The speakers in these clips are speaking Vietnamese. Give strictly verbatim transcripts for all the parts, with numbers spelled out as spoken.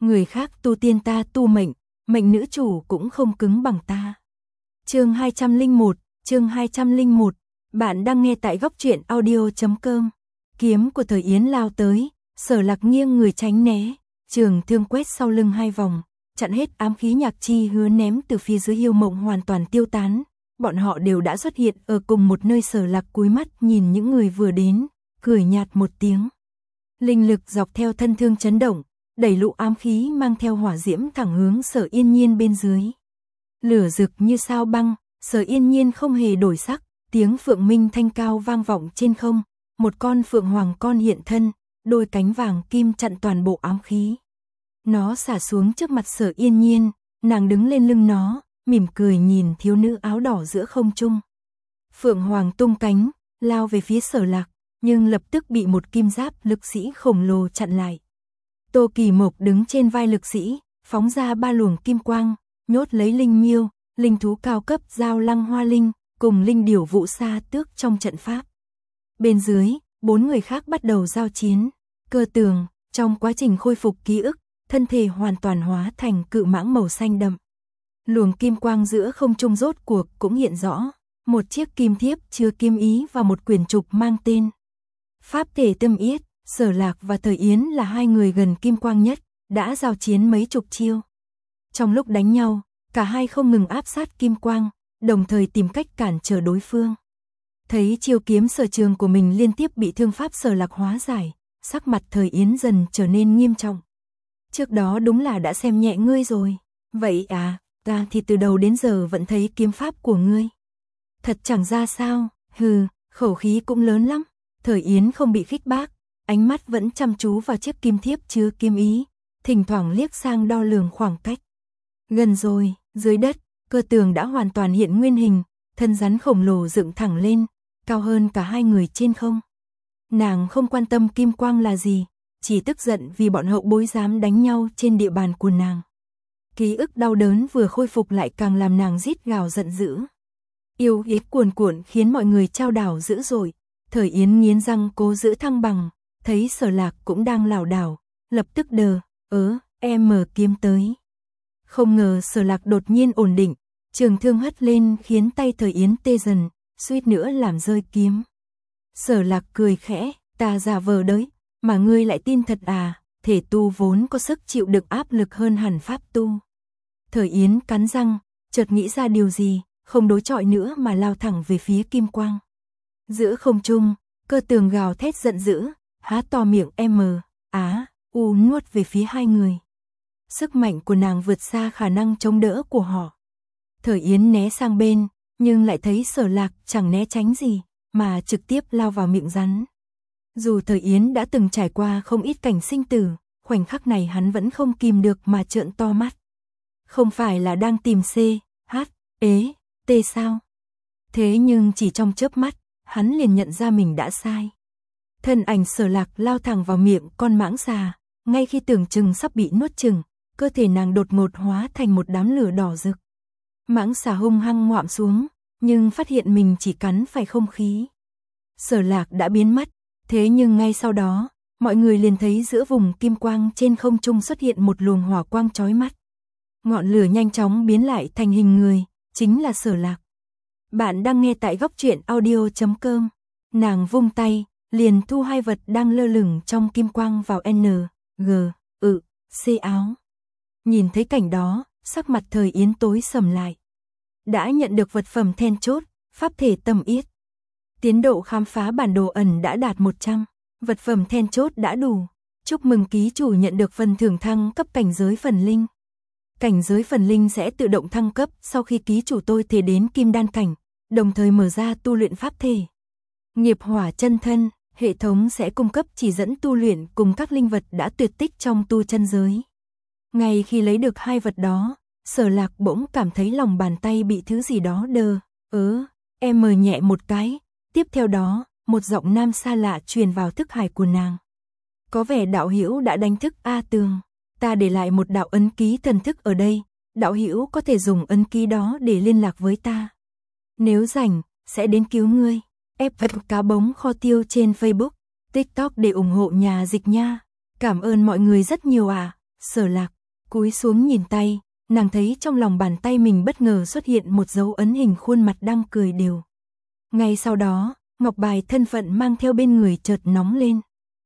người khác tu tiên ta tu mệnh, mệnh nữ chủ cũng không cứng bằng ta. Chương hai trăm lẻ một, chương hai trăm lẻ một, bạn đang nghe tại góc truyện audio chấm com. Kiếm của Thời Yến lao tới, Sở Lạc nghiêng người tránh né, trường thương quét sau lưng hai vòng, chặn hết ám khí Nhạc Chi Hứa ném từ phía dưới Hiêu Mộng hoàn toàn tiêu tán. Bọn họ đều đã xuất hiện ở cùng một nơi. Sở Lạc cúi mắt nhìn những người vừa đến, cười nhạt một tiếng. Linh lực dọc theo thân thương chấn động, đẩy lũ ám khí mang theo hỏa diễm thẳng hướng Sở Yên Nhiên bên dưới. Lửa rực như sao băng, Sở Yên Nhiên không hề đổi sắc, tiếng phượng minh thanh cao vang vọng trên không, một con phượng hoàng con hiện thân, đôi cánh vàng kim chặn toàn bộ ám khí. Nó xả xuống trước mặt Sở Yên Nhiên, nàng đứng lên lưng nó, mỉm cười nhìn thiếu nữ áo đỏ giữa không trung. Phượng hoàng tung cánh, lao về phía Sở Lạc, nhưng lập tức bị một kim giáp lực sĩ khổng lồ chặn lại. Tô Kỳ Mộc đứng trên vai lực sĩ, phóng ra ba luồng kim quang, nhốt lấy linh miêu, linh thú cao cấp Giao Lăng Hoa Linh, cùng linh điểu Vũ Sa Tước trong trận pháp. Bên dưới, bốn người khác bắt đầu giao chiến. Cơ Tường, trong quá trình khôi phục ký ức, thân thể hoàn toàn hóa thành cự mãng màu xanh đậm. Luồng kim quang giữa không trung rốt cuộc cũng hiện rõ, một chiếc kim thiếp chứa kim ý và một quyển trục mang tên Pháp thể Tâm Yết. Sở Lạc và Thời Yến là hai người gần kim quang nhất, đã giao chiến mấy chục chiêu. Trong lúc đánh nhau, cả hai không ngừng áp sát kim quang, đồng thời tìm cách cản trở đối phương. Thấy chiêu kiếm sở trường của mình liên tiếp bị thương pháp Sở Lạc hóa giải, sắc mặt Thời Yến dần trở nên nghiêm trọng. Trước đó đúng là đã xem nhẹ ngươi rồi. Vậy à, ta thì từ đầu đến giờ vẫn thấy kiếm pháp của ngươi thật chẳng ra sao. Hừ, khẩu khí cũng lớn lắm. Thời Yến không bị khích bác, ánh mắt vẫn chăm chú vào chiếc kim thiếp chứa kim ý, thỉnh thoảng liếc sang đo lường khoảng cách. Gần rồi, dưới đất, Cơ Tường đã hoàn toàn hiện nguyên hình, thân rắn khổng lồ dựng thẳng lên, cao hơn cả hai người trên không. Nàng không quan tâm kim quang là gì, chỉ tức giận vì bọn hậu bối dám đánh nhau trên địa bàn của nàng. Ký ức đau đớn vừa khôi phục lại càng làm nàng rít gào giận dữ. Yêu ý cuồn cuộn khiến mọi người chao đảo dữ dội. Thời Yến nghiến răng cố giữ thăng bằng, thấy Sở Lạc cũng đang lảo đảo, lập tức đờ, ớ, em mở kiếm tới. Không ngờ Sở Lạc đột nhiên ổn định, trường thương hất lên khiến tay Thời Yến tê dần, suýt nữa làm rơi kiếm. Sở Lạc cười khẽ, ta giả vờ đấy, mà ngươi lại tin thật à, thể tu vốn có sức chịu đựng áp lực hơn hẳn pháp tu. Thời Yến cắn răng, chợt nghĩ ra điều gì, không đối chọi nữa mà lao thẳng về phía kim quang. Giữa không trung, Cơ Tường gào thét giận dữ, há to miệng M, á, u nuốt về phía hai người. Sức mạnh của nàng vượt xa khả năng chống đỡ của họ. Thời Yến né sang bên, nhưng lại thấy Sở Lạc chẳng né tránh gì, mà trực tiếp lao vào miệng rắn. Dù Thời Yến đã từng trải qua không ít cảnh sinh tử, khoảnh khắc này hắn vẫn không kìm được mà trợn to mắt. Không phải là đang tìm C, H, ế, T sao? Thế nhưng chỉ trong chớp mắt, hắn liền nhận ra mình đã sai. Thân ảnh Sở Lạc lao thẳng vào miệng con mãng xà, ngay khi tưởng chừng sắp bị nuốt chừng, cơ thể nàng đột ngột hóa thành một đám lửa đỏ rực. Mãng xà hung hăng ngoạm xuống, nhưng phát hiện mình chỉ cắn phải không khí. Sở Lạc đã biến mất, thế nhưng ngay sau đó, mọi người liền thấy giữa vùng kim quang trên không trung xuất hiện một luồng hỏa quang chói mắt. Ngọn lửa nhanh chóng biến lại thành hình người, chính là Sở Lạc. Bạn đang nghe tại góc truyện audio chấm com. Nàng vung tay, liền thu hai vật đang lơ lửng trong kim quang vào N, G, ự, C áo. Nhìn thấy cảnh đó, sắc mặt Thời Yến tối sầm lại. Đã nhận được vật phẩm then chốt, Pháp thể Tâm Yết. Tiến độ khám phá bản đồ ẩn đã đạt một trăm, vật phẩm then chốt đã đủ. Chúc mừng ký chủ nhận được phần thưởng thăng cấp cảnh giới phần linh. Cảnh giới phần linh sẽ tự động thăng cấp sau khi ký chủ tôi thể đến kim đan cảnh, đồng thời mở ra tu luyện pháp thể. Nghiệp hỏa chân thân, hệ thống sẽ cung cấp chỉ dẫn tu luyện cùng các linh vật đã tuyệt tích trong tu chân giới. Ngay khi lấy được hai vật đó, Sở Lạc bỗng cảm thấy lòng bàn tay bị thứ gì đó đờ, ớ, em mờ nhẹ một cái, tiếp theo đó, một giọng nam xa lạ truyền vào thức hải của nàng. Có vẻ đạo hữu đã đánh thức A Tường, ta để lại một đạo ấn ký thần thức ở đây, đạo hữu có thể dùng ấn ký đó để liên lạc với ta. Nếu rảnh, sẽ đến cứu ngươi. Ép vật cá bống kho tiêu trên Facebook, TikTok để ủng hộ nhà dịch nha. Cảm ơn mọi người rất nhiều à. Sở Lạc cúi xuống nhìn tay, nàng thấy trong lòng bàn tay mình bất ngờ xuất hiện một dấu ấn hình khuôn mặt đang cười đều. Ngay sau đó, ngọc bài thân phận mang theo bên người chợt nóng lên.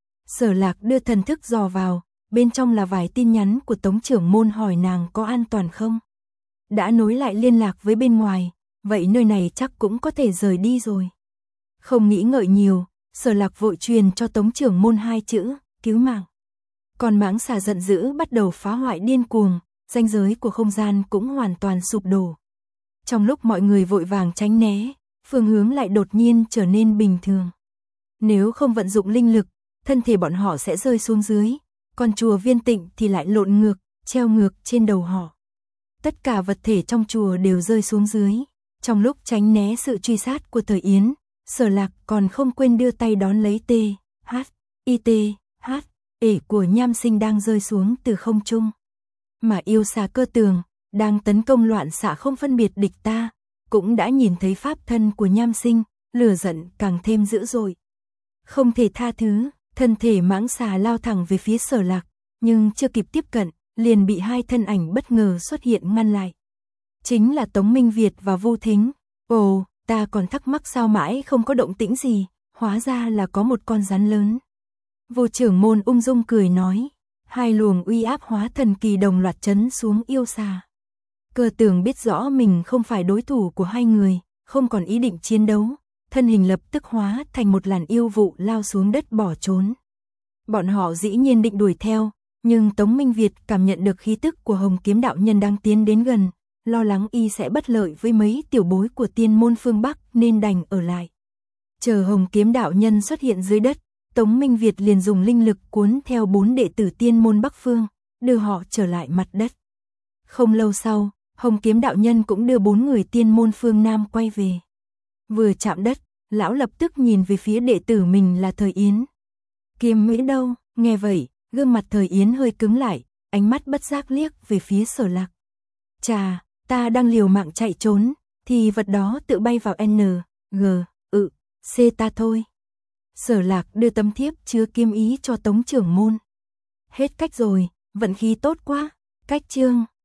Sở Lạc đưa thần thức dò vào, bên trong là vài tin nhắn của Tống trưởng môn hỏi nàng có an toàn không. Đã nối lại liên lạc với bên ngoài, vậy nơi này chắc cũng có thể rời đi rồi. Không nghĩ ngợi nhiều, Sở Lạc vội truyền cho Tống trưởng môn hai chữ, cứu mạng. Còn mãng xà giận dữ bắt đầu phá hoại điên cuồng, ranh giới của không gian cũng hoàn toàn sụp đổ. Trong lúc mọi người vội vàng tránh né, phương hướng lại đột nhiên trở nên bình thường. Nếu không vận dụng linh lực, thân thể bọn họ sẽ rơi xuống dưới, còn chùa Viên Tịnh thì lại lộn ngược, treo ngược trên đầu họ. Tất cả vật thể trong chùa đều rơi xuống dưới. Trong lúc tránh né sự truy sát của Thời Yến, Sở Lạc còn không quên đưa tay đón lấy T, H, I T, H, ể của Nham Sinh đang rơi xuống từ không trung. Mà yêu xà Cơ Tường, đang tấn công loạn xạ không phân biệt địch ta, cũng đã nhìn thấy pháp thân của Nham Sinh, lửa giận càng thêm dữ dội. Không thể tha thứ, thân thể mãng xà lao thẳng về phía Sở Lạc, nhưng chưa kịp tiếp cận, liền bị hai thân ảnh bất ngờ xuất hiện ngăn lại. Chính là Tống Minh Việt và Vu Thính. Ồ, ta còn thắc mắc sao mãi không có động tĩnh gì, hóa ra là có một con rắn lớn. Vô trưởng môn ung dung cười nói, hai luồng uy áp hóa thần kỳ đồng loạt chấn xuống yêu xà. Cơ Tường biết rõ mình không phải đối thủ của hai người, không còn ý định chiến đấu, thân hình lập tức hóa thành một làn yêu vụ lao xuống đất bỏ trốn. Bọn họ dĩ nhiên định đuổi theo, nhưng Tống Minh Việt cảm nhận được khí tức của Hồng Kiếm đạo nhân đang tiến đến gần, lo lắng y sẽ bất lợi với mấy tiểu bối của tiên môn phương Bắc nên đành ở lại. Chờ Hồng Kiếm đạo nhân xuất hiện dưới đất, Tống Minh Việt liền dùng linh lực cuốn theo bốn đệ tử tiên môn Bắc phương, đưa họ trở lại mặt đất. Không lâu sau, Hồng Kiếm đạo nhân cũng đưa bốn người tiên môn phương Nam quay về. Vừa chạm đất, lão lập tức nhìn về phía đệ tử mình là Thời Yến. Kiếm Mỹ đâu? Nghe vậy, gương mặt Thời Yến hơi cứng lại, ánh mắt bất giác liếc về phía Sở Lạc. Chà, ta đang liều mạng chạy trốn, thì vật đó tự bay vào N, G, ự, C ta thôi. Sở Lạc đưa tấm thiếp chứa kiếm ý cho Tống trưởng môn. Hết cách rồi, vận khí tốt quá. Cách chương